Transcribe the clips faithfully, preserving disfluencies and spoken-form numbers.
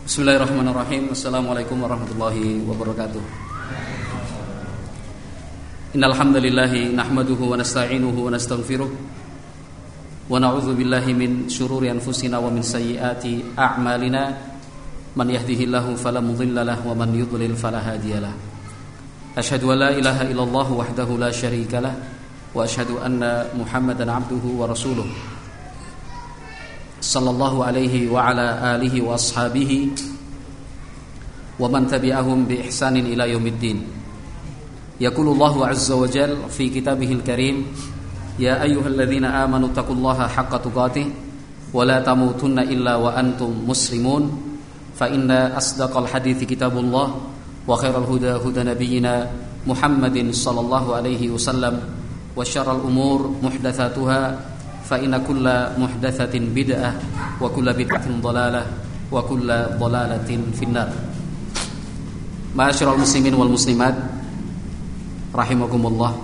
Bismillahirrahmanirrahim. Assalamualaikum warahmatullahi wabarakatuh. Innal hamdalillahi nahmaduhu wa nasta'inuhu wa nastaghfiruh wa na'udzu billahi min shururi anfusina wa min sayyiati a'malina. Man yahdihillahu fala mudilla lahu wa man yudlil fala hadiyalah. Asyhadu an la ilaha illallah wahdahu la syarika lah wa asyhadu anna Muhammadan 'abduhu wa rasuluh. Sallallahu alaihi wa ala alihi wa ashabihi wa man tabi'ahum bi ihsanin ila yaumiddin. Yaqulullahu azza wa jalla fi kitabihil karim, ya ayyuhalladzina amanu taqullaha haqqa tuqatih wa la tamutunna illa wa antum muslimun. Fa inna asdaqal hadithi kitabullah wa khairal huda huda nabiyyina Muhammadin sallallahu alaihi wasallam wa syarral umur muhdatsatuha fa inna kulla muhdatsatin bid'ah wa kulla bid'atin dhalalah wa kulla dhalalatin finnar. Ma'asyiral muslimin wal muslimat rahimakumullah.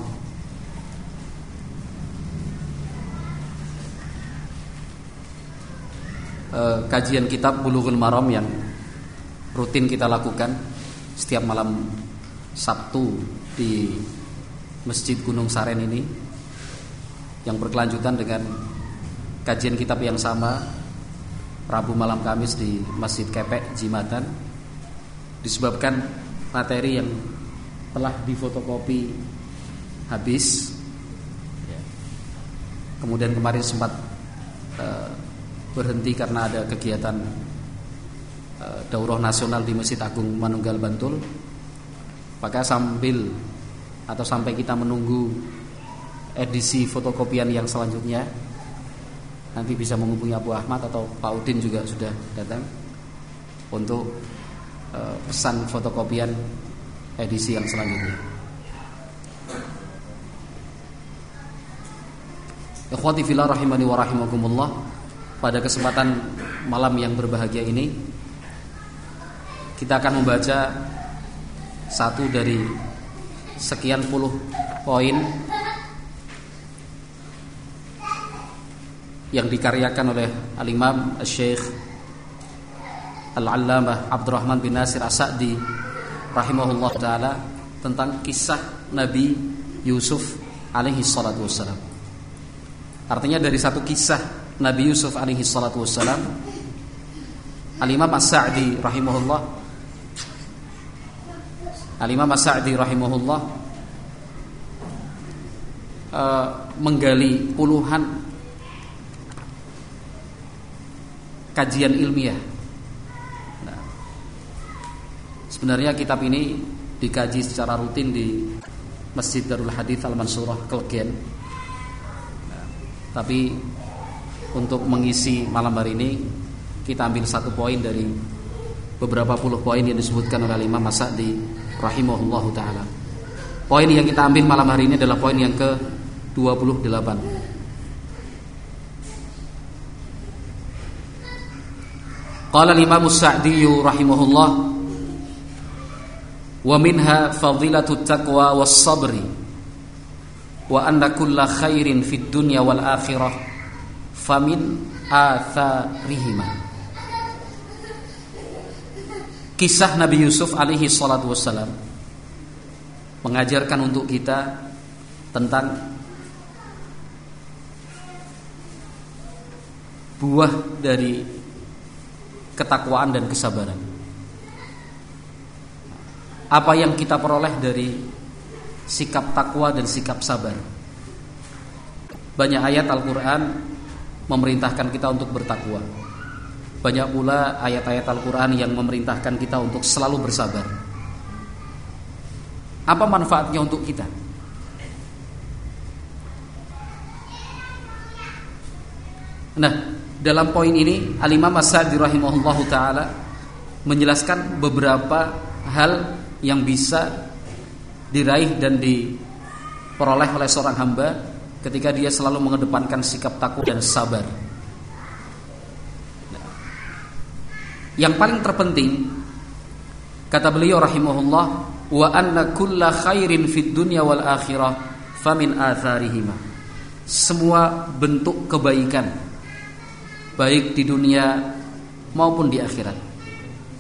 Uh, kajian kitab Bulughul Maram yang rutin kita lakukan setiap malam Sabtu di Masjid Gunung Saren ini, yang berkelanjutan dengan kajian kitab yang sama Rabu malam Kamis di Masjid Kepek Jimatan, disebabkan materi yang telah difotokopi habis. Kemudian kemarin sempat uh, berhenti karena ada kegiatan uh, daurah nasional di Masjid Agung Manunggal Bantul. Maka sambil atau sampai kita menunggu edisi fotokopian yang selanjutnya, nanti bisa menghubungi Abu Ahmad atau Pak Udin juga sudah datang untuk uh, pesan fotokopian edisi yang selanjutnya. Ikhwati fillah rahimani wa rahimakumullah. Pada kesempatan malam yang berbahagia ini, kita akan membaca satu dari sekian puluh poin yang dikaryakan oleh Al-Imam Al-Syekh Al-Allamah Abdurrahman bin Nasir As-Sa'di rahimahullah ta'ala tentang kisah Nabi Yusuf alaihi salatu wassalam. Artinya dari satu kisah Nabi Yusuf alaihi salatu wassalam, Al-Imam As-Sa'di rahimahullah Al-Imam As-Sa'di rahimahullah uh, menggali puluhan kajian ilmiah. Nah, sebenarnya kitab ini dikaji secara rutin di Masjid Darul Hadits Al-Mansurah Klegen. Nah, tapi untuk mengisi malam hari ini kita ambil satu poin dari beberapa puluh poin yang disebutkan oleh Imam As-Sa'di rahimahullahu taala. Poin yang kita ambil malam hari ini adalah poin yang ke dua puluh delapan. Qala al-Imam As-Sa'di rahimahullah, wa minha fadilatut taqwa was-sabri wa anna kulla khairin fid dunya wal akhirah famin atharihima. Kisah Nabi Yusuf alaihi salatu wassalam mengajarkan untuk kita tentang buah dari ketakwaan dan kesabaran. Apa yang kita peroleh dari sikap takwa dan sikap sabar. Banyak ayat Al-Quran memerintahkan kita untuk bertakwa. Banyak pula ayat-ayat Al-Quran yang memerintahkan kita untuk selalu bersabar. Apa manfaatnya untuk kita? Nah, dalam poin ini Al-Imam As-Sa'di rahimahullahu ta'ala menjelaskan beberapa hal yang bisa diraih dan diperoleh oleh seorang hamba ketika dia selalu mengedepankan sikap takwa dan sabar. Yang paling terpenting, kata beliau rahimahullah, wa anna kulla khairin fid dunya wal akhirah famin atharihima. Semua bentuk kebaikan baik di dunia maupun di akhirat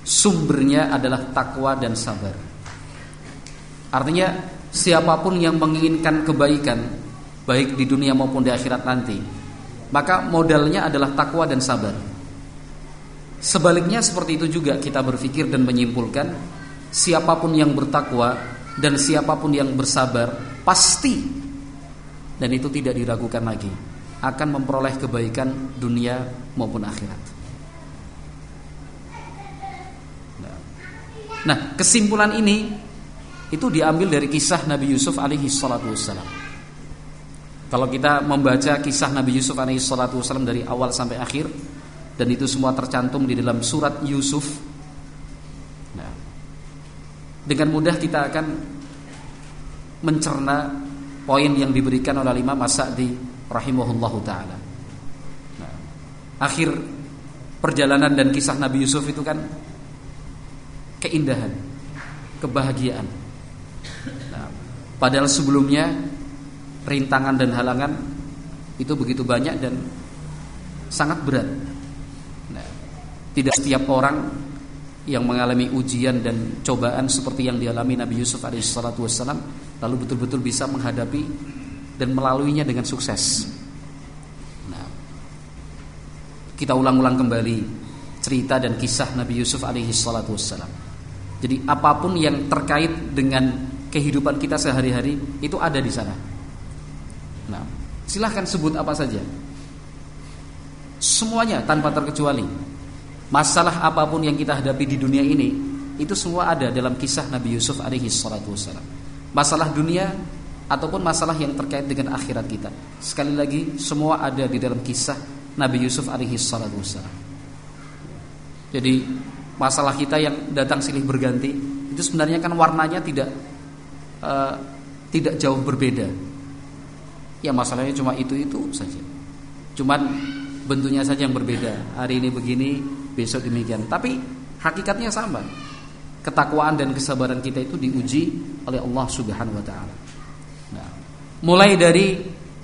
sumbernya adalah takwa dan sabar. Artinya siapapun yang menginginkan kebaikan baik di dunia maupun di akhirat nanti, maka modalnya adalah takwa dan sabar. Sebaliknya seperti itu juga kita berpikir dan menyimpulkan, siapapun yang bertakwa dan siapapun yang bersabar pasti, dan itu tidak diragukan lagi, akan memperoleh kebaikan dunia maupun akhirat. Nah, kesimpulan ini itu diambil dari kisah Nabi Yusuf alaihi salatu wassalam. Kalau kita membaca kisah Nabi Yusuf alaihi salatu wassalam dari awal sampai akhir, dan itu semua tercantum di dalam surat Yusuf, nah, dengan mudah kita akan mencerna poin yang diberikan oleh Imam As-Sa'di rahimahullahu ta'ala. Nah, akhir perjalanan dan kisah Nabi Yusuf itu kan keindahan, kebahagiaan. Nah, padahal sebelumnya rintangan dan halangan itu begitu banyak dan sangat berat. Nah, tidak setiap orang yang mengalami ujian dan cobaan seperti yang dialami Nabi Yusuf alaihissalatu wassalam lalu betul-betul bisa menghadapi dan melaluinya dengan sukses. Nah, kita ulang-ulang kembali cerita dan kisah Nabi Yusuf alaihissalatu wassalam. Jadi apapun yang terkait dengan kehidupan kita sehari-hari itu ada di sana. Nah, silahkan sebut apa saja, semuanya tanpa terkecuali. Masalah apapun yang kita hadapi di dunia ini, itu semua ada dalam kisah Nabi Yusuf alaihi salatu wassalam. Masalah dunia ataupun masalah yang terkait dengan akhirat kita, sekali lagi semua ada di dalam kisah Nabi Yusuf alaihi salatu wassalam. Jadi masalah kita yang datang silih berganti itu sebenarnya kan warnanya tidak uh, tidak jauh berbeda. Ya, masalahnya cuma itu-itu saja. Cuman bentuknya saja yang berbeda. Hari ini begini, besok demikian. Tapi hakikatnya sama. Ketakwaan dan kesabaran kita itu diuji oleh Allah Subhanahu wa taala. Nah, mulai dari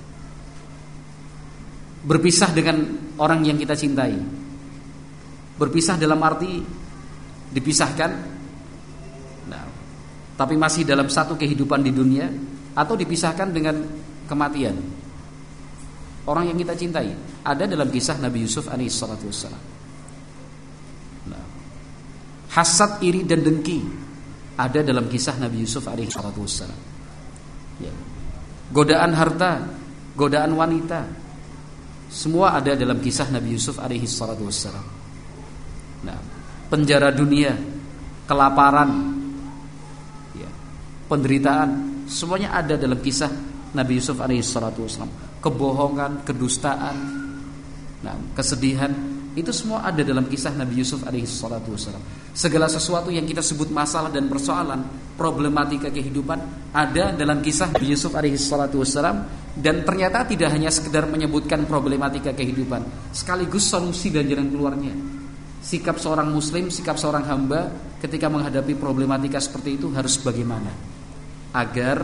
berpisah dengan orang yang kita cintai. Berpisah dalam arti dipisahkan. Nah, tapi masih dalam satu kehidupan di dunia, atau dipisahkan dengan kematian. Orang yang kita cintai ada dalam kisah Nabi Yusuf alaihi salatu wassalam. Nah, hasad, iri dan dengki ada dalam kisah Nabi Yusuf alaihi salatu wassalam. Ya. Godaan harta, godaan wanita, semua ada dalam kisah Nabi Yusuf alaihi salatu wassalam. Nah, penjara dunia, kelaparan, ya, penderitaan, semuanya ada dalam kisah Nabi Yusuf alaihi salatu wassalam. Kebohongan, kedustaan, nah, kesedihan, itu semua ada dalam kisah Nabi Yusuf alaihi salatu wassalam. Segala sesuatu yang kita sebut masalah dan persoalan, problematika kehidupan, ada dalam kisah Nabi Yusuf alaihi salatu wassalam. Dan ternyata tidak hanya sekedar menyebutkan problematika kehidupan, sekaligus solusi dan jalan keluarnya. Sikap seorang muslim, sikap seorang hamba ketika menghadapi problematika seperti itu harus bagaimana agar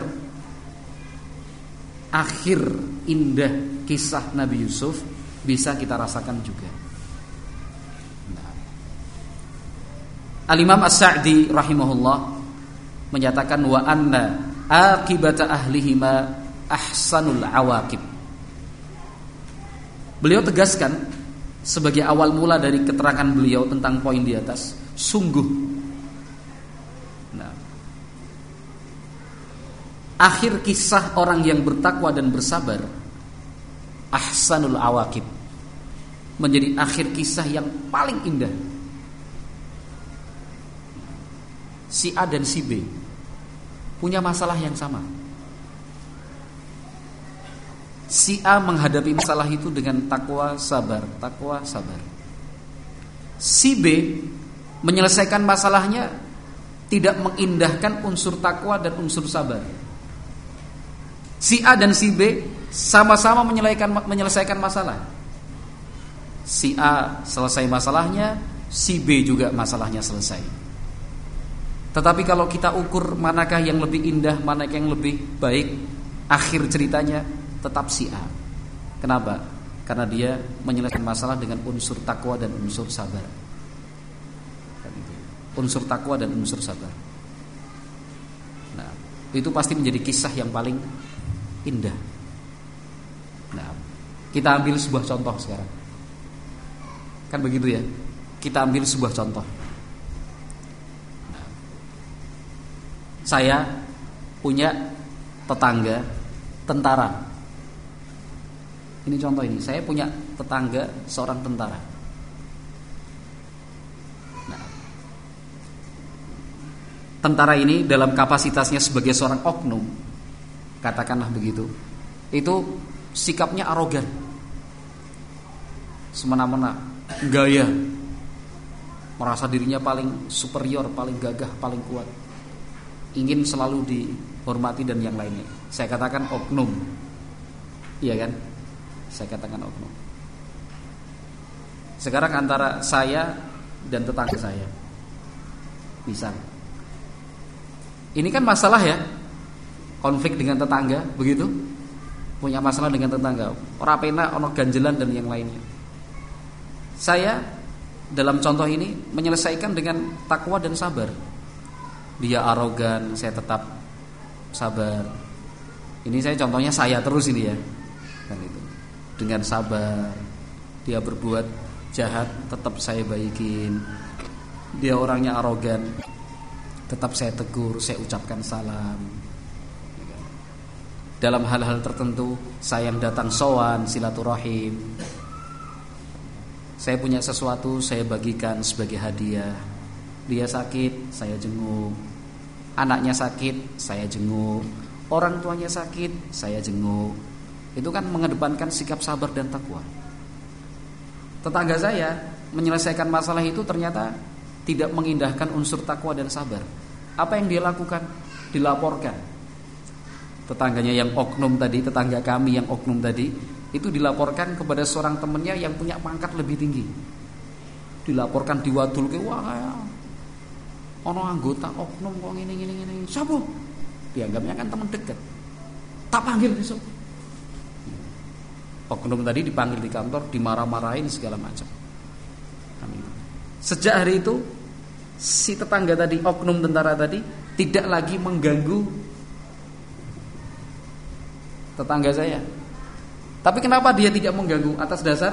akhir indah kisah Nabi Yusuf bisa kita rasakan juga. Nah, Al-Imam As-Sa'di rahimahullah menyatakan wa anna aqibata ahlihima ahsanul awaqib. Beliau tegaskan sebagai awal mula dari keterangan beliau tentang poin di atas, sungguh, nah, akhir kisah orang yang bertakwa dan bersabar ahsanul awaqib, menjadi akhir kisah yang paling indah. Si A dan si B punya masalah yang sama. Si A menghadapi masalah itu dengan takwa sabar, takwa sabar. Si B menyelesaikan masalahnya tidak mengindahkan unsur takwa dan unsur sabar. Si A dan si B sama-sama menyelesaikan menyelesaikan masalah. Si A selesai masalahnya, si B juga masalahnya selesai. Tetapi kalau kita ukur manakah yang lebih indah, manakah yang lebih baik, akhir ceritanya tetap si A. Kenapa? Karena dia menyelesaikan masalah dengan unsur takwa dan unsur sabar. unsur takwa dan unsur sabar. Nah, itu pasti menjadi kisah yang paling indah. Nah, kita ambil sebuah contoh sekarang. Kan begitu ya. Kita ambil sebuah contoh. Nah, saya punya tetangga tentara. Ini contoh ini. Saya punya tetangga seorang tentara. Nah, tentara ini dalam kapasitasnya sebagai seorang oknum, katakanlah begitu, itu sikapnya arogan, semena-mena, gaya, merasa dirinya paling superior, paling gagah, paling kuat, ingin selalu dihormati dan yang lainnya. Saya katakan oknum, iya kan? Saya katakan oknum. Sekarang antara saya dan tetangga saya, misal, ini kan masalah ya, konflik dengan tetangga, begitu, punya masalah dengan tetangga, ora penak, ono ganjelan dan yang lainnya. Saya dalam contoh ini menyelesaikan dengan takwa dan sabar. Dia arogan, saya tetap sabar. Ini saya contohnya saya terus ini ya, kan itu. Dengan sabar, dia berbuat jahat, tetap saya baikin. Dia orangnya arogan, tetap saya tegur, saya ucapkan salam. Dalam hal-hal tertentu, saya yang datang sowan, silaturahim. Saya punya sesuatu, saya bagikan sebagai hadiah. Dia sakit, saya jenguk. Anaknya sakit, saya jenguk. Orang tuanya sakit, saya jenguk. Itu kan mengedepankan sikap sabar dan takwa. Tetangga saya menyelesaikan masalah itu ternyata tidak mengindahkan unsur takwa dan sabar. Apa yang dia lakukan? Dilaporkan. Tetangganya yang oknum tadi, tetangga kami yang oknum tadi, itu dilaporkan kepada seorang temannya yang punya pangkat lebih tinggi. Dilaporkan, diwadulke, wah, ono anggota oknum kok ngene ngene ngene. Siapa? Dianggapnya kan teman dekat. Tak panggil besok. Oknum tadi dipanggil di kantor, dimarah-marahin segala macam. Sejak hari itu si tetangga tadi, oknum tentara tadi, tidak lagi mengganggu tetangga saya. Tapi kenapa dia tidak mengganggu? Atas dasar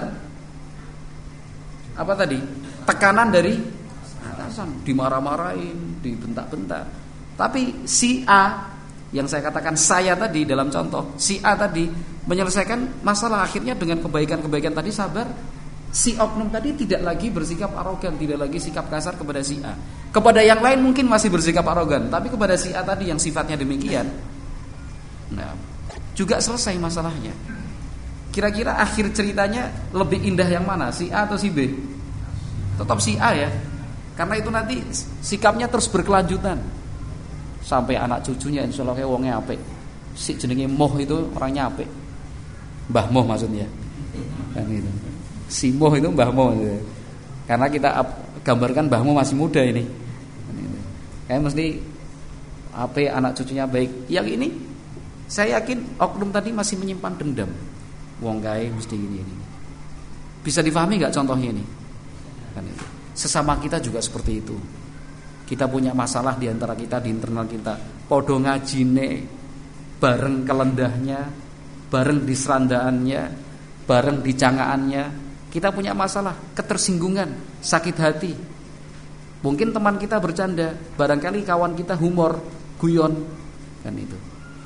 apa tadi? Tekanan dari atasan, dimarah-marahin, dibentak-bentak. Tapi si A yang saya katakan saya tadi dalam contoh, si A tadi menyelesaikan masalah akhirnya dengan kebaikan-kebaikan tadi, sabar. Si oknum tadi tidak lagi bersikap arogan, tidak lagi sikap kasar kepada si A. Kepada yang lain mungkin masih bersikap arogan, tapi kepada si A tadi yang sifatnya demikian, nah, juga selesai masalahnya. Kira-kira akhir ceritanya lebih indah yang mana, si A atau si B? Tetap si A ya, karena itu nanti sikapnya terus berkelanjutan sampai anak cucunya insya Allah wongnya apik. Si jenenge Moh itu orangnya apik, Mbah Moh maksudnya, kan itu. Si Moh itu Mbah Moh gitu. Karena kita gambarkan Mbah Moh masih muda ini, kayak mesti apik, anak cucunya baik. Yang ini saya yakin oknum tadi masih menyimpan dendam. Wong kae mesti gini ini. Bisa difahami enggak contohnya ini? Kan itu. Sesama kita juga seperti itu. Kita punya masalah di antara kita, di internal kita. Podo ngajine bareng kelendahnya, bareng di serandaannya, bareng di cangaannya. Kita punya masalah, ketersinggungan, sakit hati. Mungkin teman kita bercanda, barangkali kawan kita humor, guyon, kan itu.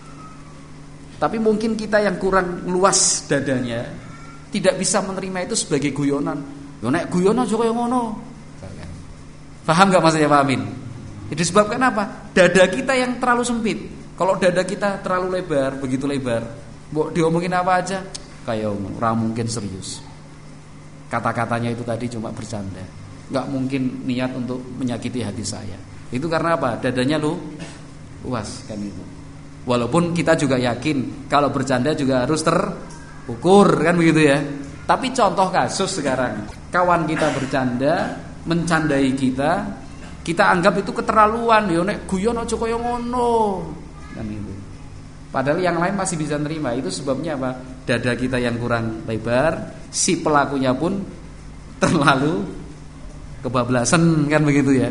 Tapi mungkin kita yang kurang luas dadanya tidak bisa menerima itu sebagai guyonan. Yo nek guyonan aja kaya ngono. Paham enggak maksudnya, Pak Amin? Itu disebabkan apa? Dada kita yang terlalu sempit. Kalau dada kita terlalu lebar, begitu lebar, mbok diomongin apa aja kayak ora mungkin serius. Kata-katanya itu tadi cuma bercanda. Enggak mungkin niat untuk menyakiti hati saya. Itu karena apa? Dadanya lu luas kan itu. Walaupun kita juga yakin kalau bercanda juga harus terukur kan begitu ya. Tapi contoh kasus sekarang, kawan kita bercanda, mencandai kita, kita anggap itu keterlaluan. Yo nek guyon aja kaya ngono. Kan itu. Padahal yang lain masih bisa nerima. Itu sebabnya apa? Dada kita yang kurang lebar, si pelakunya pun terlalu kebablasan kan begitu ya.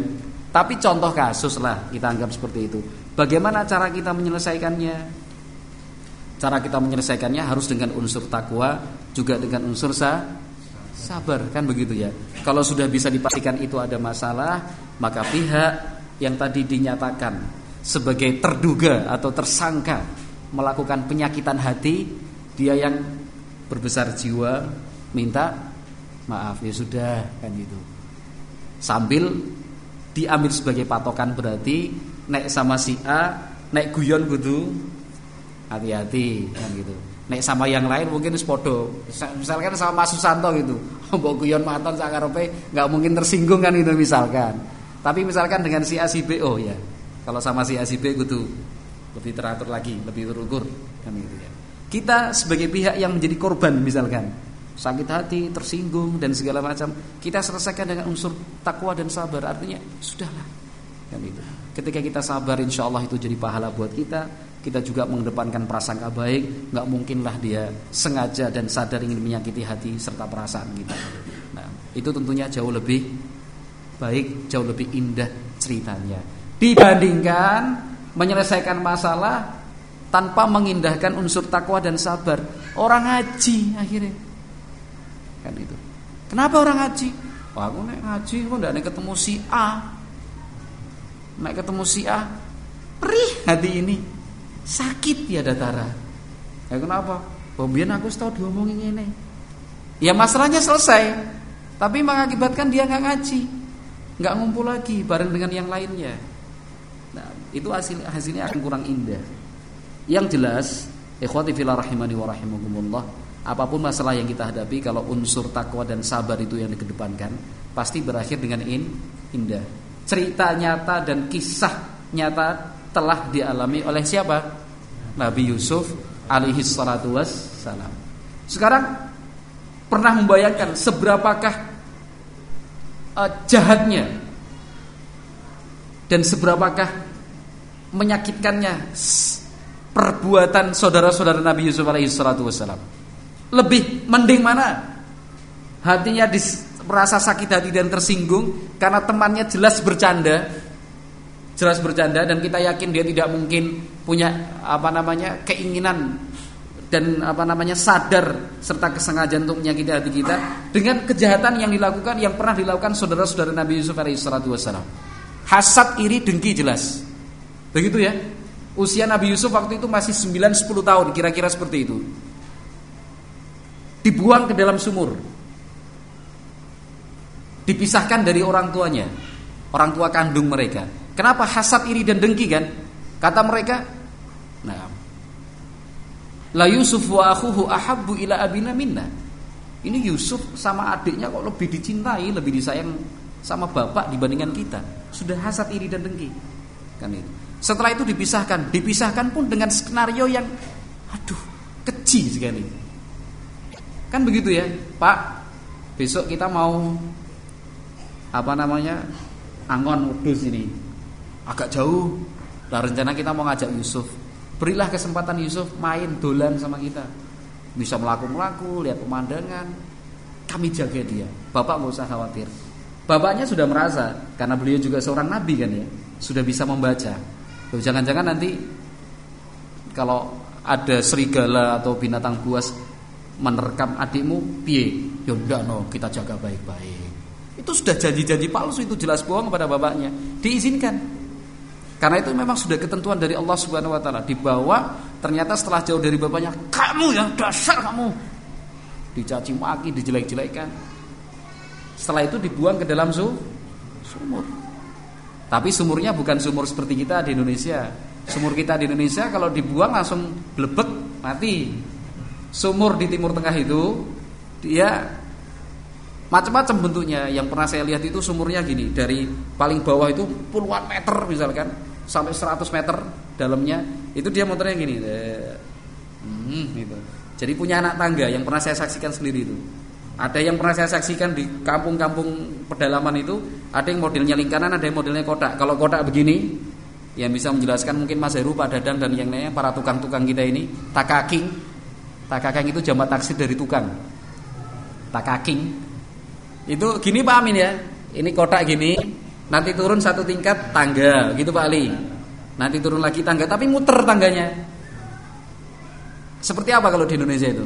Tapi contoh kasus lah kita anggap seperti itu. Bagaimana cara kita menyelesaikannya? Cara kita menyelesaikannya harus dengan unsur takwa, juga dengan unsur sa sabar, kan begitu ya. Kalau sudah bisa dipastikan itu ada masalah, maka pihak yang tadi dinyatakan sebagai terduga atau tersangka melakukan penyakitan hati, dia yang berbesar jiwa minta maaf, ya sudah, kan gitu. Sambil diambil sebagai patokan, berarti nek sama si A, nek guyon kudu hati-hati, kan gitu. Nek sama yang lain mungkin wis padha. Misalkan sama Mas Susanto gitu. Mbok guyon maton sak karepe enggak mungkin tersinggung kan itu misalkan. Tapi misalkan dengan si A si B, oh ya. Kalau sama si A si B kudu lebih teratur lagi, lebih terukur, kan gitu ya. Kita sebagai pihak yang menjadi korban misalkan sakit hati, tersinggung dan segala macam, kita selesaikan dengan unsur takwa dan sabar. Artinya sudahlah, kan itu. Ketika kita sabar, insya Allah itu jadi pahala buat kita. Kita juga mengedepankan prasangka baik. Nggak mungkinlah dia sengaja dan sadar ingin menyakiti hati serta perasaan kita. Nah, itu tentunya jauh lebih baik, jauh lebih indah ceritanya dibandingkan menyelesaikan masalah tanpa mengindahkan unsur takwa dan sabar. Orang ngaji akhirnya, kan itu. Kenapa orang ngaji? Wah, aku nek ngaji kok ndak nek ketemu si A. Nek ketemu si A, perih hati ini. Sakit ya datara. Ya kenapa? Pembian aku tahu diomongin ini. Ya masalahnya selesai, tapi mengakibatkan dia nggak ngaji, nggak ngumpul lagi bareng dengan yang lainnya. Nah, itu hasil hasilnya akan kurang indah. Yang jelas, ikhwati fillah rahimani wa rahimakumullah, apapun masalah yang kita hadapi, kalau unsur takwa dan sabar itu yang dikedepankan, pasti berakhir dengan in, indah. Cerita nyata dan kisah nyata telah dialami oleh siapa? Nabi Yusuf alaihi salatu wassalam. Sekarang pernah membayangkan seberapakah uh, jahatnya dan seberapakah menyakitkannya perbuatan saudara-saudara Nabi Yusuf alaihi salatu wassalam? Lebih mending mana? Hatinya dis, merasa sakit hati dan tersinggung karena temannya jelas bercanda. Jelas bercanda dan kita yakin dia tidak mungkin punya apa namanya keinginan dan apa namanya sadar serta kesengajaan untuk menyakiti hati kita dengan kejahatan yang dilakukan, yang pernah dilakukan saudara-saudara Nabi Yusuf alaihi salatu wassalam. Hasad, iri, dengki jelas. Begitu ya. Usia Nabi Yusuf waktu itu masih sembilan sepuluh tahun, kira-kira seperti itu. Dibuang ke dalam sumur. Dipisahkan dari orang tuanya, orang tua kandung mereka. Kenapa? Hasad, iri dan dengki kan? Kata mereka, nah, la Yusuf wa akhuhu ahabbu ila abina minna. Ini Yusuf sama adiknya kok lebih dicintai, lebih disayang sama bapak dibandingkan kita. Sudah hasad, iri dan dengki. Kan itu. Setelah itu dipisahkan, dipisahkan pun dengan skenario yang aduh, keji sekali. Kan begitu ya, Pak. Besok kita mau apa namanya? Angon wedhus ini. Agak jauh. Lah rencana kita mau ngajak Yusuf. Berilah kesempatan Yusuf main dolan sama kita. Bisa melaku-melaku, lihat pemandangan. Kami jaga dia. Bapak enggak usah khawatir. Bapaknya sudah merasa karena beliau juga seorang nabi kan ya. Sudah bisa membaca. Loh, jangan-jangan nanti kalau ada serigala atau binatang buas menerkam adikmu, piye? Ya ndak no, kita jaga baik-baik. Itu sudah janji-janji palsu, itu jelas bohong kepada bapaknya. Diizinkan. Karena itu memang sudah ketentuan dari Allah Subhanahu wa taala. Dibawa, ternyata setelah jauh dari bapaknya, kamu yang dasar kamu. Dicaci maki, dijelek-jelekan. Setelah itu dibuang ke dalam sumur. Tapi sumurnya bukan sumur seperti kita di Indonesia. Sumur kita di Indonesia kalau dibuang langsung blebek, mati. Sumur di Timur Tengah itu dia macam-macam bentuknya. Yang pernah saya lihat itu sumurnya gini, dari paling bawah itu puluhan meter misalkan sampai seratus meter dalamnya. Itu dia motornya gini. Hmm, gitu. Jadi punya anak tangga yang pernah saya saksikan sendiri itu. Ada yang pernah saya saksikan di kampung-kampung pedalaman itu, ada yang modelnya lingkaran, ada yang modelnya kotak. Kalau kotak begini, yang bisa menjelaskan mungkin Mas Heru, Pak Dadang dan yang lainnya, para tukang-tukang kita ini, takaking. Takaking itu jamak taksir dari tukang. Takaking. Itu gini Pak Amin ya. Ini kotak gini, Nanti turun satu tingkat tangga, gitu Pak Ali. Nanti turun lagi tangga, tapi muter tangganya. Seperti apa kalau di Indonesia itu?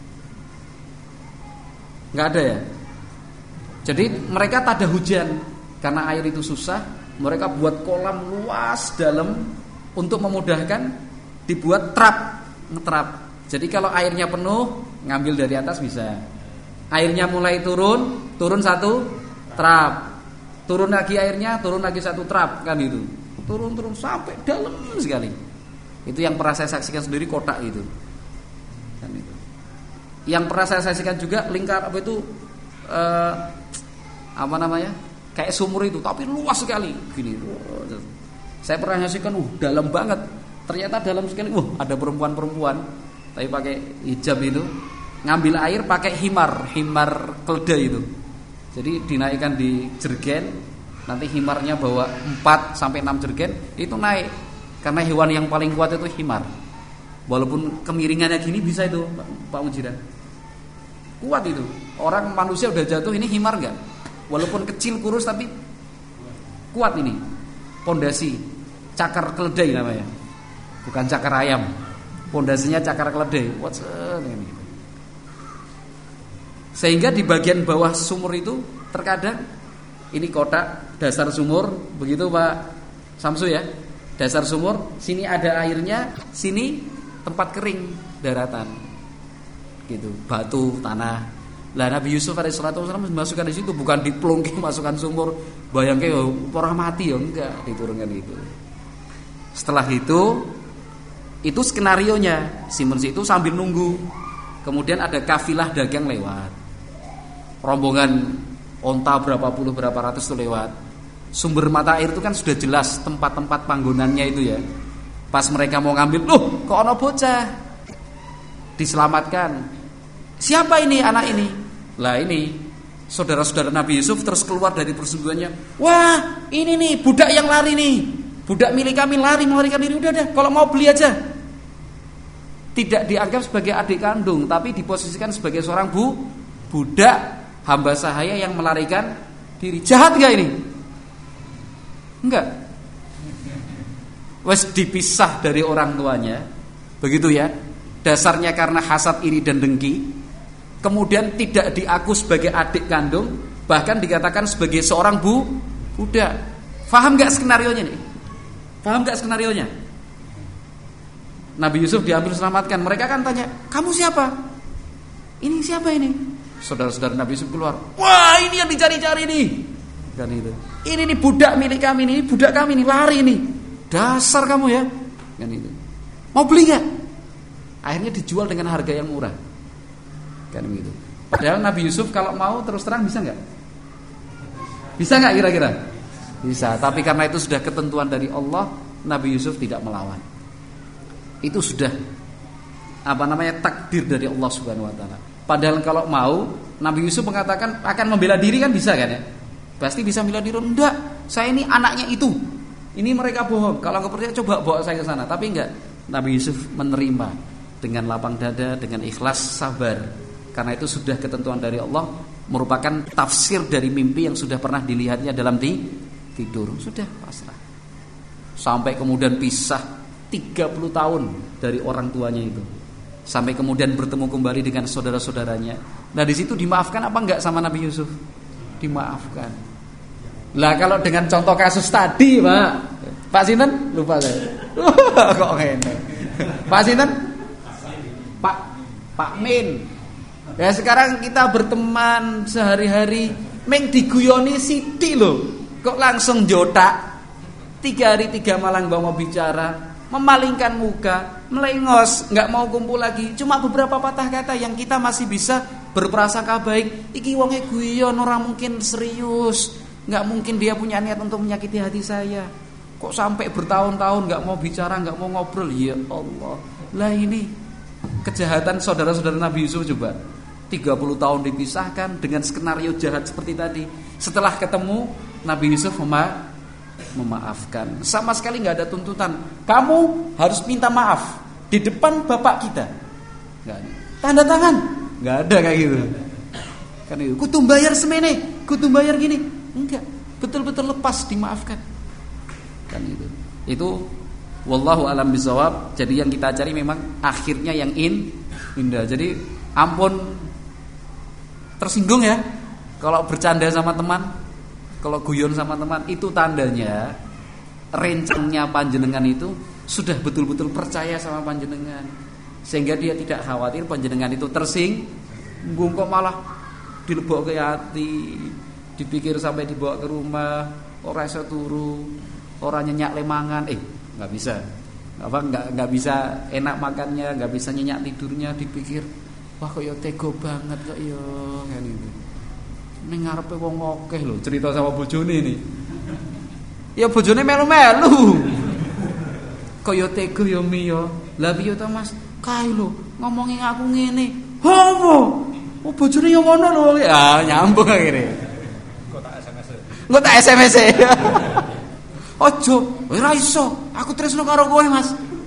Nggak ada ya. Jadi mereka tak ada hujan karena air itu susah. Mereka buat kolam luas dalam untuk memudahkan, dibuat trap, ngetrap. Jadi kalau airnya penuh, ngambil dari atas bisa. Airnya mulai turun, turun satu trap. Turun lagi airnya, turun lagi satu trap, kan itu. Turun-turun sampai dalam sekali. Itu yang pernah saya saksikan sendiri, kotak itu. Kan itu. Yang pernah saya saksikan juga lingkar apa itu eh, apa namanya? Kayak sumur itu, tapi luas sekali gini. Saya pernah saksikan, uh, dalam banget. Ternyata dalam sekali. Uh, ada perempuan-perempuan tapi pakai hijab itu, ngambil air pakai himar, himar keledai itu. Jadi dinaikkan di jergen. Nanti himarnya bawa empat sampai enam jergen, itu naik. Karena hewan yang paling kuat itu himar. Walaupun kemiringannya gini bisa itu Pak Mujiran. Kuat itu. Orang manusia udah jatuh, ini himar enggak? Walaupun kecil kurus tapi kuat ini. Pondasi cakar keledai namanya. Bukan cakar ayam. Pondasinya cakar keledai. What's ini? Sehingga di bagian bawah sumur itu terkadang ini kotak dasar sumur, begitu Pak Samsu ya. Dasar sumur, sini ada airnya, sini tempat kering, daratan. Gitu, batu, tanah. Lah Nabi Yusuf alaihi salatu wasallam masukkan di situ, bukan diplungking masukkan sumur, bayangke yo orang mati ya, enggak, diturunkan itu. Setelah itu itu skenarionya, Simons itu sambil nunggu. Kemudian ada kafilah dagang lewat. Rombongan onta berapa puluh berapa ratus itu lewat. Sumber mata air itu kan sudah jelas tempat-tempat panggonannya itu ya. Pas mereka mau ngambil, loh kok ono bocah. Diselamatkan. Siapa ini anak ini? Lah ini saudara-saudara Nabi Yusuf terus keluar dari persembunyiannya. Wah ini nih budak yang lari nih. Budak milik kami lari melarikan diri. Udah deh kalau mau beli aja. Tidak dianggap sebagai adik kandung, tapi diposisikan sebagai seorang bu budak hamba sahaya yang melarikan diri. Jahat gak ini? Enggak. Wes dipisah dari orang tuanya. Begitu ya. Dasarnya karena hasad, iri dan dengki. Kemudian tidak diaku sebagai adik kandung, bahkan dikatakan sebagai seorang bu budak. Paham gak skenarionya nih? Paham gak skenarionya? Nabi Yusuf diambil selamatkan. Mereka kan tanya, kamu siapa? Ini siapa ini? Saudara-saudara Nabi Yusuf keluar. Wah ini yang dicari-cari nih. Kan itu. Ini nih budak milik kami nih, budak kami nih lari nih. Dasar kamu ya. Kan itu. Mau beli nggak? Akhirnya dijual dengan harga yang murah. Kan begitu. Padahal Nabi Yusuf kalau mau terus terang bisa nggak? Bisa nggak kira-kira? Bisa. Tapi karena itu sudah ketentuan dari Allah, Nabi Yusuf tidak melawan. Itu sudah apa namanya takdir dari Allah Subhanahu Wa Taala. Padahal kalau mau Nabi Yusuf mengatakan akan membela diri kan bisa kan ya? Pasti bisa membela diri. Enggak, saya ini anaknya itu. Ini mereka bohong. Kalau nggak percaya coba bawa saya ke sana. Tapi enggak. Nabi Yusuf menerima dengan lapang dada, dengan ikhlas, sabar. Karena itu sudah ketentuan dari Allah, merupakan tafsir dari mimpi yang sudah pernah dilihatnya dalam tidur. Sudah pasrah. Sampai kemudian pisah tiga puluh tahun dari orang tuanya itu. Sampai kemudian bertemu kembali dengan saudara-saudaranya. Nah di situ dimaafkan apa enggak sama Nabi Yusuf? Dimaafkan. Lah kalau dengan contoh kasus tadi, Pak, Pak Sinten lupa saya. Kok ngene? Pak Sinten? Pak Pak Min. Ya sekarang kita berteman sehari-hari, meng diguyoni Siti loh. Kok langsung jotak? Tiga hari tiga malam gak mau bicara, memalingkan muka, melengos, nggak mau kumpul lagi. Cuma beberapa patah kata yang kita masih bisa berprasangka baik. Iki wonge guyon, orang mungkin serius, nggak mungkin dia punya niat untuk menyakiti hati saya. Kok sampai bertahun-tahun nggak mau bicara, nggak mau ngobrol? Ya Allah, lah ini kejahatan saudara-saudara Nabi Yusuf coba. tiga puluh tahun dipisahkan dengan skenario jahat seperti tadi. Setelah ketemu, Nabi Yusuf mema memaafkan. Sama sekali nggak ada tuntutan. Kamu harus minta maaf di depan bapak kita. Nggak ada. Tanda tangan. Nggak ada kayak gitu. Kan itu. Kudu bayar semene, kudu bayar gini. Enggak. betul-betul lepas, dimaafkan. Kan itu. Itu wallahu alam bisawab. Jadi yang kita cari memang akhirnya yang in indah. Jadi ampun tersinggung ya kalau bercanda sama teman, kalau guyon sama teman, itu tandanya rencangnya panjenengan itu sudah betul-betul percaya sama panjenengan, sehingga dia tidak khawatir panjenengan itu tersinggung, kok malah dilebok ke hati, dipikir sampai dibawa ke rumah, ora iso turu, ora nyenyak lemangan, eh nggak bisa, apa nggak nggak bisa enak makannya, nggak bisa nyenyak tidurnya, dipikir wah kok yo tego banget kok yo kan itu. Ning ngarepe wong akeh lho cerita sama bojone ini. Ya bojone melu-melu. Kok yo tego yo mi yo. Lah piye to Mas? Kae lho ngomongin aku ngene. Homo. Oh bojone yo ngono lho. Ah nyambung akhire. Kok tak S M S. Kok tak S M S. Ojo, ora iso. Aku tresno karo kowe, Mas.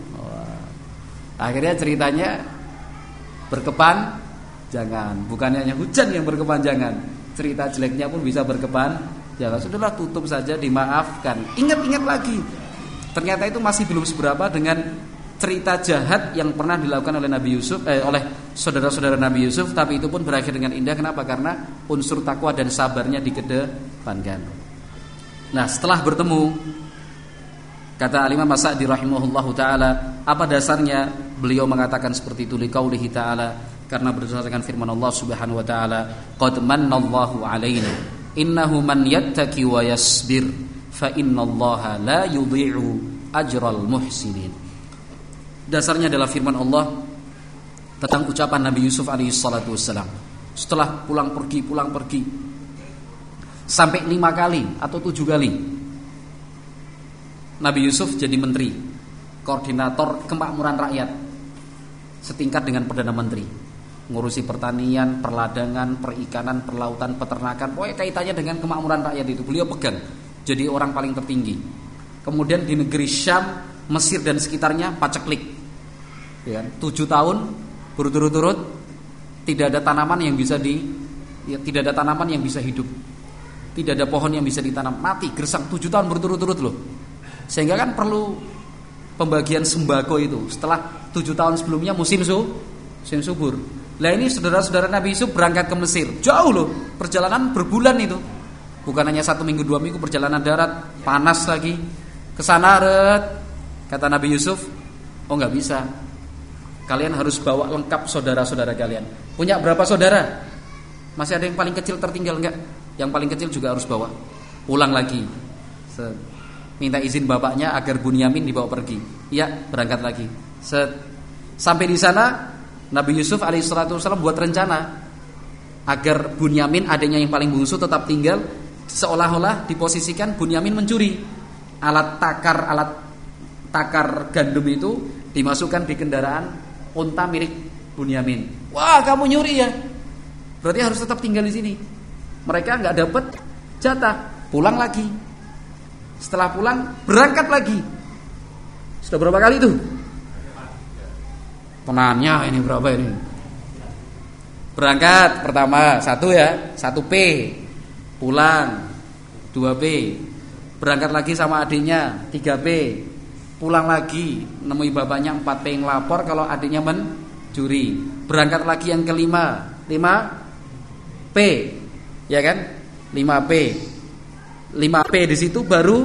Akhirnya ceritanya berkepan jangan, bukannya hanya hujan yang berkepanjangan, cerita jeleknya pun bisa berkepan jangan. Sudahlah, tutup saja, dimaafkan. Ingat-ingat lagi, ternyata itu masih belum seberapa dengan cerita jahat yang pernah dilakukan oleh Nabi Yusuf, eh, oleh saudara-saudara Nabi Yusuf, tapi itu pun berakhir dengan indah. Kenapa? Karena unsur takwa dan sabarnya dikedepankan. Nah, setelah bertemu, kata Al-Imam As-Sa'di rahimahullahu taala, apa dasarnya beliau mengatakan seperti itu? Liqaulihi ta'ala, karena berdasarkan firman Allah Subhanahu wa taala, qad mannallahu 'alaina innahu man yattaqi wa yasbir fa innallaha la yudhi'u ajral muhsinin. Dasarnya adalah firman Allah tentang ucapan Nabi Yusuf alaihi salatu wassalam. Setelah pulang pergi pulang pergi sampai lima kali atau tujuh kali Nabi Yusuf jadi menteri, koordinator kemakmuran rakyat, setingkat dengan Perdana Menteri, ngurusi pertanian, perladangan, perikanan, perlautan, peternakan, pokoknya kaitannya dengan kemakmuran rakyat itu beliau pegang, jadi orang paling tertinggi. Kemudian di negeri Syam, Mesir dan sekitarnya paceklik, ya, tujuh tahun berturut-turut tidak ada tanaman yang bisa di, ya, tidak ada tanaman yang bisa hidup, tidak ada pohon yang bisa ditanam, mati gersang tujuh tahun berturut-turut loh. Sehingga kan perlu pembagian sembako itu. Setelah tujuh tahun sebelumnya musim su, musim subur. Lah ini saudara-saudara Nabi Yusuf berangkat ke Mesir, jauh loh, perjalanan berbulan itu. Bukan hanya satu minggu dua minggu perjalanan darat, panas lagi. Kesana ret, kata Nabi Yusuf, oh nggak bisa. Kalian harus bawa lengkap saudara-saudara kalian. Punya berapa saudara? Masih ada yang paling kecil tertinggal enggak? Yang paling kecil juga harus bawa. Pulang lagi. Set. Minta izin bapaknya agar Bunyamin dibawa pergi. Ya, berangkat lagi. Set. Sampai di sana Nabi Yusuf alaihissalatu wassalam buat rencana agar Bunyamin, adanya yang paling bungsu, tetap tinggal. Seolah-olah diposisikan Bunyamin mencuri alat takar alat takar gandum itu, dimasukkan di kendaraan unta milik Bunyamin. Wah, kamu nyuri ya? Berarti harus tetap tinggal di sini. Mereka nggak dapat jatah, pulang lagi. Setelah pulang berangkat lagi. Sudah berapa kali itu? Penanya ini berapa ini? Berangkat pertama satu ya, satu P. Pulang dua P. Berangkat lagi sama adiknya tiga P. Pulang lagi nemui bapaknya empat P yang lapor kalau adiknya mencuri. Berangkat lagi yang kelima lima P. Ya kan? lima P. lima P di situ baru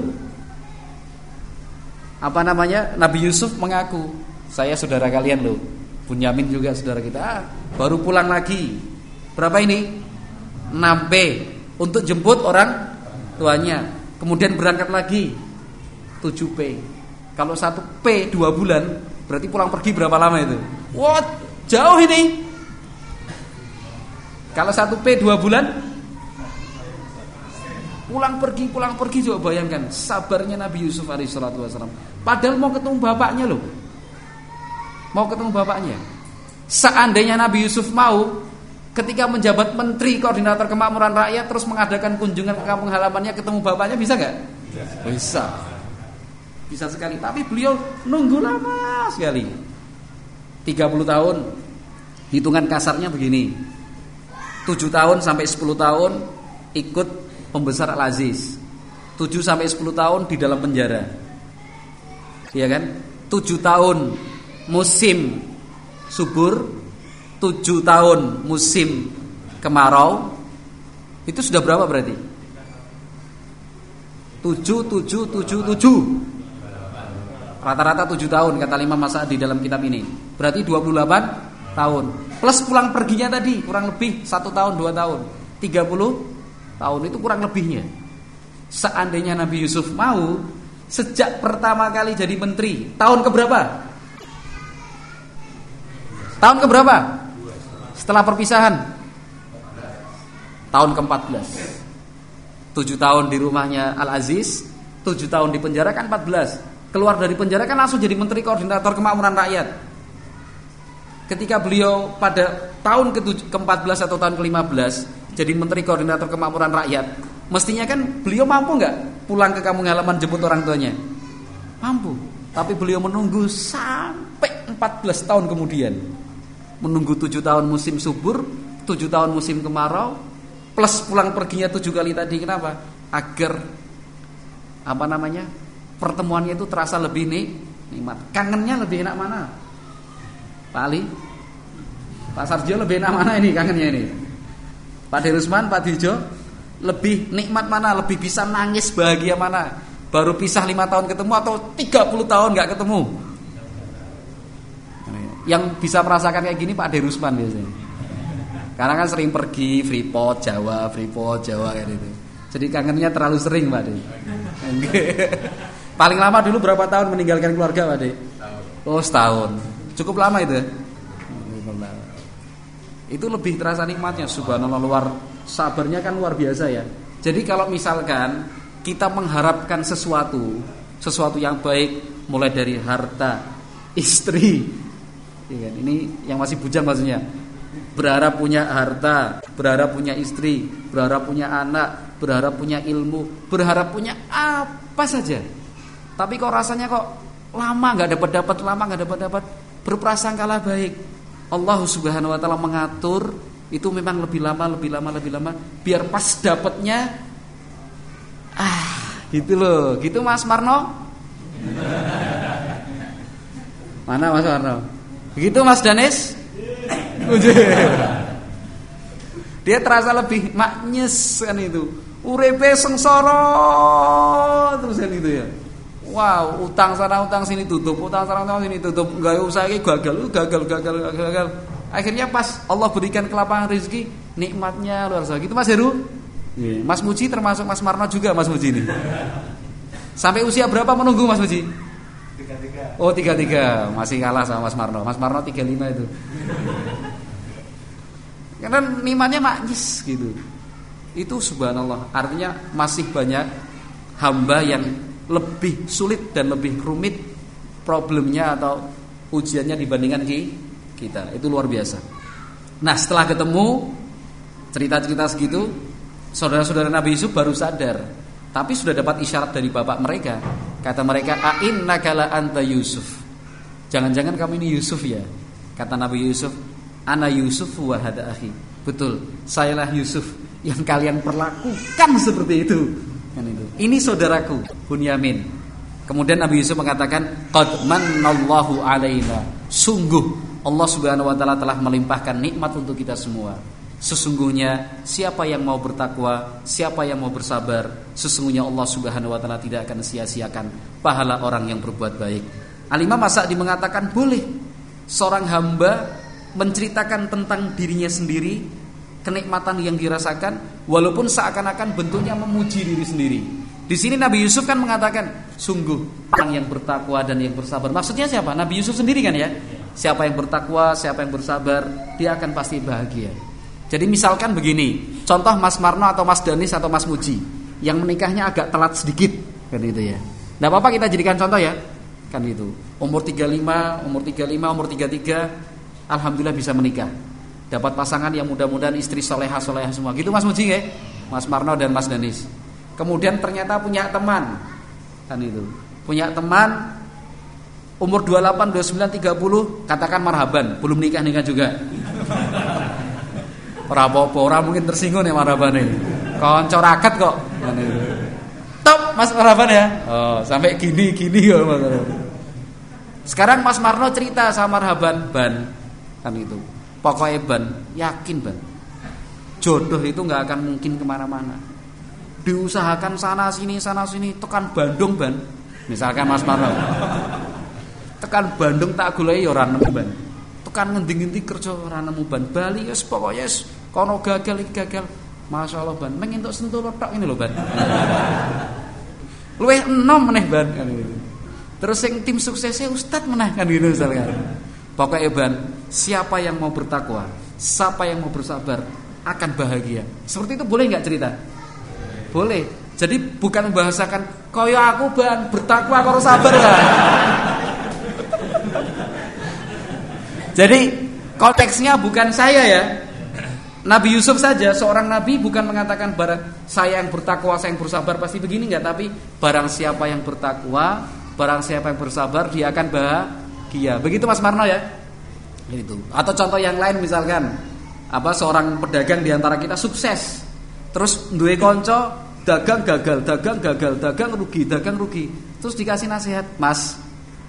apa namanya? Nabi Yusuf mengaku, saya saudara kalian loh. Bunyamin juga saudara kita. Ah, baru pulang lagi. Berapa ini? enam P untuk jemput orang tuanya. Kemudian berangkat lagi tujuh P. Kalau satu P dua bulan, berarti pulang pergi berapa lama itu? Wah, jauh ini. Kalau satu P dua bulan, pulang pergi, pulang pergi, coba bayangkan sabarnya Nabi Yusuf alaihissalatu wassalam. Padahal mau ketemu bapaknya loh. Mau ketemu bapaknya. Seandainya Nabi Yusuf mau, ketika menjabat menteri koordinator kemakmuran rakyat, terus mengadakan kunjungan ke kampung halamannya, ketemu bapaknya, bisa gak? Bisa. Bisa sekali. Tapi beliau nunggu lama sekali, tiga puluh tahun. Hitungan kasarnya begini, tujuh tahun sampai sepuluh tahun ikut pembesar Al-Aziz. tujuh sampai sepuluh tahun di dalam penjara. Iya kan? tujuh tahun musim subur, tujuh tahun musim kemarau. Itu sudah berapa berarti? tujuh, tujuh, tujuh, tujuh. Rata-rata tujuh tahun kata Imam As-Sa'di dalam kitab ini. Berarti dua puluh delapan tahun. Plus pulang perginya tadi kurang lebih satu tahun, dua tahun, tiga puluh tahun itu kurang lebihnya. Seandainya Nabi Yusuf mau sejak pertama kali jadi menteri, tahun keberapa? Tahun keberapa? Setelah perpisahan? Tahun keempat belas. tujuh tahun di rumahnya Al-Aziz, tujuh tahun di penjara kan empat belas. Keluar dari penjara kan langsung jadi Menteri Koordinator Kemakmuran Rakyat. Ketika beliau pada tahun ke empat belas atau tahun ke lima belas jadi Menteri Koordinator Kemakmuran Rakyat, mestinya kan beliau mampu nggak pulang ke kampung halaman jemput orang tuanya? Mampu. Tapi beliau menunggu sampai empat belas tahun kemudian. Menunggu tujuh tahun musim subur, tujuh tahun musim kemarau, plus pulang perginya tujuh kali tadi. Kenapa? Agar apa namanya, pertemuannya itu terasa lebih nih, nikmat. Kangennya lebih enak mana? Pak Ali, Pak Sarjo lebih enak mana ini kangennya ini? Pak Derusman, Pak Dijo, lebih nikmat mana? Lebih bisa nangis bahagia mana? Baru pisah lima tahun ketemu atau tiga puluh tahun gak ketemu? Yang bisa merasakan kayak gini Pak Derusman biasanya. Karena kan sering pergi Freeport Jawa, Freeport Jawa kayak gitu. Jadi kangennya terlalu sering Pak De. Paling lama dulu berapa tahun meninggalkan keluarga Pak De? Oh setahun. Cukup lama itu. Itu lebih terasa nikmatnya. Subhanallah, luar sabarnya kan luar biasa ya. Jadi kalau misalkan kita mengharapkan sesuatu, sesuatu yang baik, mulai dari harta, istri, ya kan? Ini yang masih bujang maksudnya. Berharap punya harta, berharap punya istri, berharap punya anak, berharap punya ilmu, berharap punya apa saja. Tapi kok rasanya kok lama nggak dapat dapat, lama nggak dapat dapat, berprasangkalah baik. Allah Subhanahu Wa Taala mengatur itu memang lebih lama, lebih lama, lebih lama, biar pas dapatnya, ah, gitu loh, gitu Mas Marno. Mana Mas Marno? Begitu Mas Danis? Dia terasa lebih maknyes kan itu. Urepe sengsara terus kan itu ya. Wow, utang sana utang sini tutup, utang sana utang sini tutup. Enggak usah iki gagal, gagal, gagal, gagal, gagal. Akhirnya pas Allah berikan kelapangan rezeki, nikmatnya luar biasa. Gitu Mas Heru? Yeah. Mas Muji termasuk Mas Marno juga Mas Muji ini. Sampai usia berapa menunggu Mas Muji? tiga puluh tiga. Oh tiga puluh tiga, masih kalah sama Mas Marno. Mas Marno tiga puluh lima itu. Karena nikmatnya maknyes gitu. Itu subhanallah. Artinya masih banyak hamba yang lebih sulit dan lebih rumit problemnya atau ujiannya dibandingkan kita. Itu luar biasa. Nah setelah ketemu cerita-cerita segitu, saudara-saudara Nabi Yusuf baru sadar. Tapi sudah dapat isyarat dari bapak mereka. Kata mereka, a'innaka la anta Yusuf. Jangan-jangan kamu ini Yusuf ya. Kata Nabi Yusuf, ana Yusuf wa hada akhi. Betul, sayalah Yusuf yang kalian perlakukan seperti itu. Kan itu. Ini saudaraku Bunyamin. Kemudian Nabi Yusuf mengatakan, qad mannallahu alaina. Sungguh Allah Subhanahu wa taala telah melimpahkan nikmat untuk kita semua. Sesungguhnya siapa yang mau bertakwa, siapa yang mau bersabar, sesungguhnya Allah Subhanahu wa taala tidak akan sia-siakan pahala orang yang berbuat baik. Al-Imam As-Sa'di mengatakan boleh seorang hamba menceritakan tentang dirinya sendiri, kenikmatan yang dirasakan, walaupun seakan-akan bentuknya memuji diri sendiri. Di sini Nabi Yusuf kan mengatakan, sungguh orang yang bertakwa dan yang bersabar. Maksudnya siapa? Nabi Yusuf sendiri kan ya. Siapa yang bertakwa, siapa yang bersabar, dia akan pasti bahagia. Jadi misalkan begini, contoh Mas Marno atau Mas Danis atau Mas Muji yang menikahnya agak telat sedikit, kan itu ya. Nggak apa-apa kita jadikan contoh ya, kan itu. Umur tiga puluh lima, umur tiga puluh lima, umur tiga puluh tiga, alhamdulillah bisa menikah. Dapat pasangan yang mudah-mudahan istri solehah-solehah semua. Gitu Mas Muji ya, Mas Marno dan Mas Danis. Kemudian ternyata punya teman, kan itu. Punya teman umur dua puluh delapan, dua puluh sembilan, tiga puluh, katakan marhaban, belum nikah-nikah juga. Ora apa-apa, ora mungkin tersinggung ya marhaban ini. Kanca raket kok. Top Mas Marhaban ya. Oh, sampai gini-gini ya Mas. Sekarang Mas Marno cerita sama Marhaban, Ban, kan itu. Pokoknya Ban, yakin Ban, jodoh itu nggak akan mungkin kemana-mana. Diusahakan sana sini sana sini, tekan Bandung Ban. Misalkan Mas Marno, tekan Bandung tak goleki ya ora nemu Ban. Tekan ngendi-ngendi kerja ora nemu Ban. Bali wis pokoknya wis kono gagal iki gagal. Masyaallah Ban, meng entuk sentuh tok ini lho Ban. Luwih enom meneh Ban kan gitu. Terus yang tim suksesnya Ustadz meneh kan gitu misalkan. Pokoknya Ban, siapa yang mau bertakwa, siapa yang mau bersabar akan bahagia. Seperti itu boleh enggak cerita? Boleh. Jadi bukan membahasakan kaya aku Ban, bertakwa karo sabar lah. Jadi konteksnya bukan saya ya. Nabi Yusuf saja seorang nabi bukan mengatakan barang saya yang bertakwa, saya yang bersabar pasti begini enggak, tapi barang siapa yang bertakwa, barang siapa yang bersabar dia akan bahagia. Begitu Mas Marno ya. Itu. Atau contoh yang lain misalkan apa seorang pedagang di antara kita sukses. Terus duwe kanca dagang gagal, dagang gagal, dagang rugi, dagang rugi. Terus dikasih nasihat, "Mas,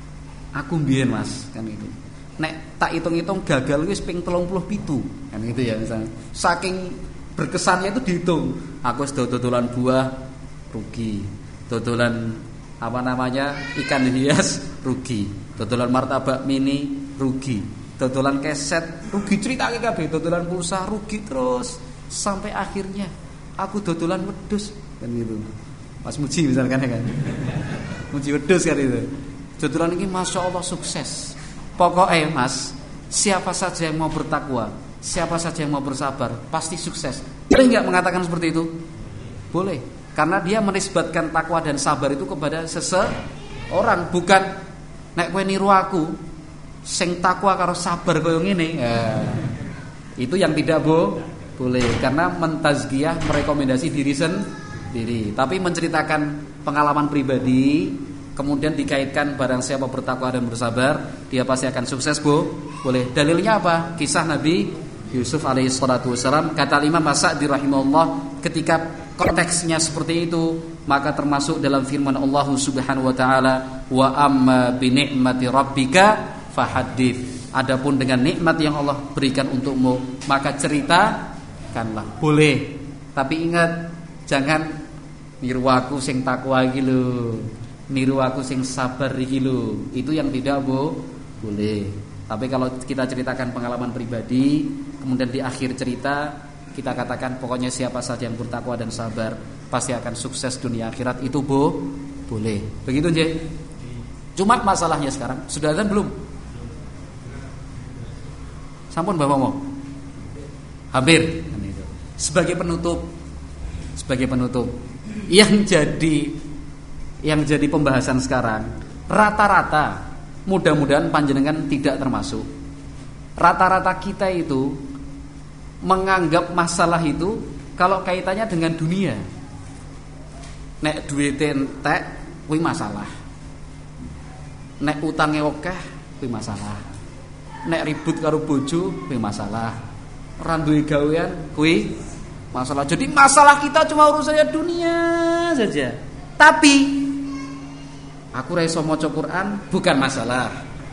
aku mbiyen Mas," kan itu. Nek tak hitung-hitung gagal wis ping telung puluh pitu kan gitu ya misalnya. Saking berkesannya itu dihitung. Aku wis dodolan buah rugi. Dodolan apa namanya? Ikan hias rugi. Dodolan martabak mini rugi. Dodolan keset rugi, ceritake kabeh. Dodolan pulsa rugi terus sampai akhirnya aku dodolan wedhus kan gitu. Mas Muji misalkan ya kan. Muji wedhus kan itu. Dodolan ini Masya Allah sukses. Pokoknya Mas, siapa saja yang mau bertakwa, siapa saja yang mau bersabar, pasti sukses. Boleh nggak mengatakan seperti itu? Boleh, karena dia menisbatkan takwa dan sabar itu kepada seseorang, bukan nek kowe niru aku, sing takwa karo sabar koyo ngene. Ya. Itu yang tidak bo, boleh, karena mentazkiyah merekomendasi diri sendiri, tapi menceritakan pengalaman pribadi. Kemudian dikaitkan barang siapa bertakwa dan bersabar dia pasti akan sukses bu. Boleh. Dalilnya apa? Kisah Nabi Yusuf alaihi salatu wassalam. Kata Imam As-Sa'di rahimahullah, ketika konteksnya seperti itu maka termasuk dalam firman Allah subhanahu wa ta'ala, wa amma bi ni'mati rabbika fahaddits. Adapun dengan nikmat yang Allah berikan untukmu maka ceritakanlah. Boleh. Tapi ingat, jangan niru aku sing takwa iki lho, niru aku sing sabar iki lho. Itu yang tidak bo, boleh. Tapi kalau kita ceritakan pengalaman pribadi, kemudian di akhir cerita kita katakan pokoknya siapa saja yang bertakwa dan sabar pasti akan sukses dunia akhirat, itu bo, boleh. Begitu nggih. Cuma masalahnya sekarang sudah azan belum? Sampun Bapak mau? Hampir. Sebagai penutup, sebagai penutup yang jadi yang jadi pembahasan sekarang, rata-rata mudah-mudahan panjenengan tidak termasuk. Rata-rata kita itu menganggap masalah itu kalau kaitannya dengan dunia. Nek duit entek kuwi masalah. Nek utange akeh kuwi masalah. Nek ribut karo bojo kuwi masalah. Ora duwe gawean kuwi masalah. Jadi masalah kita cuma urusannya dunia saja. Tapi aku ra iso maca Quran bukan masalah.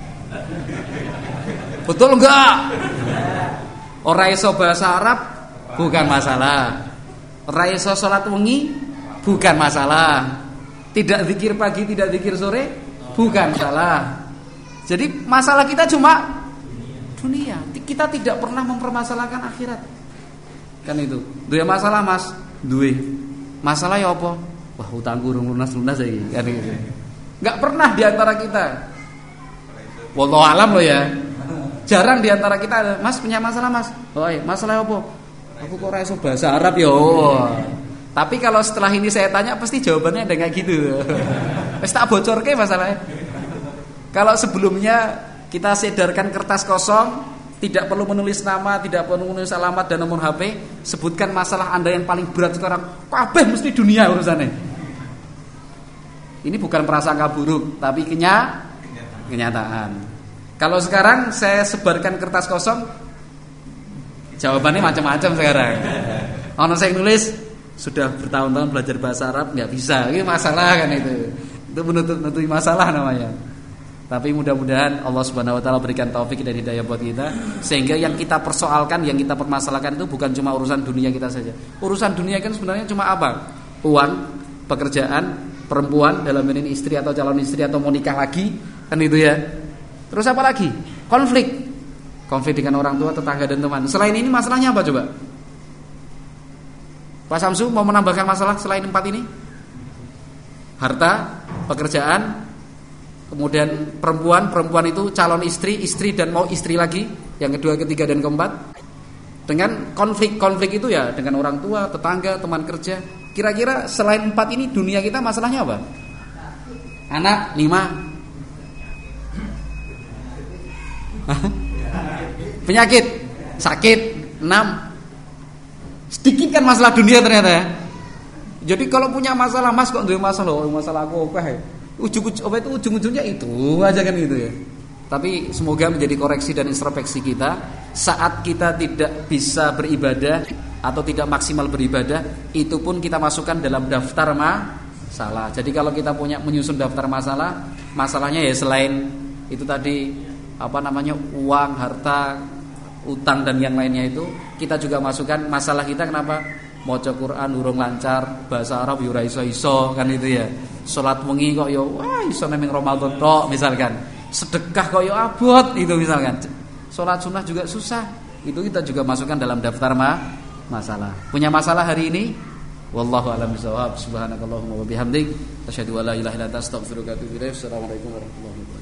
Betul enggak? Ora iso bahasa Arab bukan masalah. Ora iso salat wengi bukan masalah. Tidak zikir pagi, tidak zikir sore bukan masalah. Jadi masalah kita cuma dunia. Kita tidak pernah mempermasalahkan akhirat. Kan itu. Duwe masalah Mas, duwe. Masalah ya apa? Wah, utangku urung lunas-lunas iki. Kan gitu. Enggak pernah di antara kita. Wallahu alam loh ya. Jarang di antara kita ada, Mas punya masalah Mas. Oh, iya, masalah apa? Aku kok ora iso bahasa Arab ya. Oh. Tapi kalau setelah ini saya tanya pasti jawabannya ada kayak gitu. Wis tak bocorke masalahnya. Kalau sebelumnya kita sedarkan kertas kosong, tidak perlu menulis nama, tidak perlu menulis alamat dan nomor H P, sebutkan masalah Anda yang paling berat sekarang. Kabeh mesti dunia urusannya. Ini bukan prasangka buruk, tapi kenya, kenyataan. Kalau sekarang saya sebarkan kertas kosong, jawabannya macam-macam sekarang. Ono saya nulis sudah bertahun-tahun belajar bahasa Arab nggak bisa, ini masalah kan itu. Itu menutup-nutupi masalah namanya. Tapi mudah-mudahan Allah Subhanahu wa taala berikan taufik dan hidayah buat kita sehingga yang kita persoalkan, yang kita permasalahkan itu bukan cuma urusan dunia kita saja. Urusan dunia kan sebenarnya cuma apa? Uang, pekerjaan, perempuan dalam ini istri atau calon istri atau mau nikah lagi, kan itu ya. Terus apa lagi? Konflik. Konflik dengan orang tua, tetangga dan teman. Selain ini masalahnya apa coba? Pak Samsu mau menambahkan masalah selain empat ini? Harta, pekerjaan, kemudian perempuan, perempuan itu calon istri, istri dan mau istri lagi, yang kedua, ketiga dan keempat. Dengan konflik-konflik itu ya dengan orang tua, tetangga, teman kerja. Kira-kira selain empat ini dunia kita masalahnya apa? Anak lima. Penyakit, sakit enam. Sedikit kan masalah dunia ternyata ya. Jadi kalau punya masalah mas kok nduwe masalah, oh, masalah aku akeh. Ujung-ujung apa itu ujung-ujungnya itu aja kan gitu ya. Tapi semoga menjadi koreksi dan introspeksi kita saat kita tidak bisa beribadah atau tidak maksimal beribadah, itu pun kita masukkan dalam daftar masalah. Jadi kalau kita punya menyusun daftar masalah, masalahnya ya selain itu tadi apa namanya uang, harta, utang dan yang lainnya itu, kita juga masukkan masalah kita kenapa maca Quran urung lancar, bahasa Arab yo ora iso-iso kan itu ya. Salat wengi kok yo wah iso ning Ramadan tok misalkan. Sedekah kok yo abot itu misalkan. Salat sunnah juga susah. Itu kita juga masukkan dalam daftar ma masalah. Punya masalah hari ini? Wallahu a'lam bishawab. Subhanakallahumma wa bihamdik asyhadu an la ilaha illa anta astaghfiruka wa atubu ilaik. Assalamualaikum warahmatullahi wabarakatuh.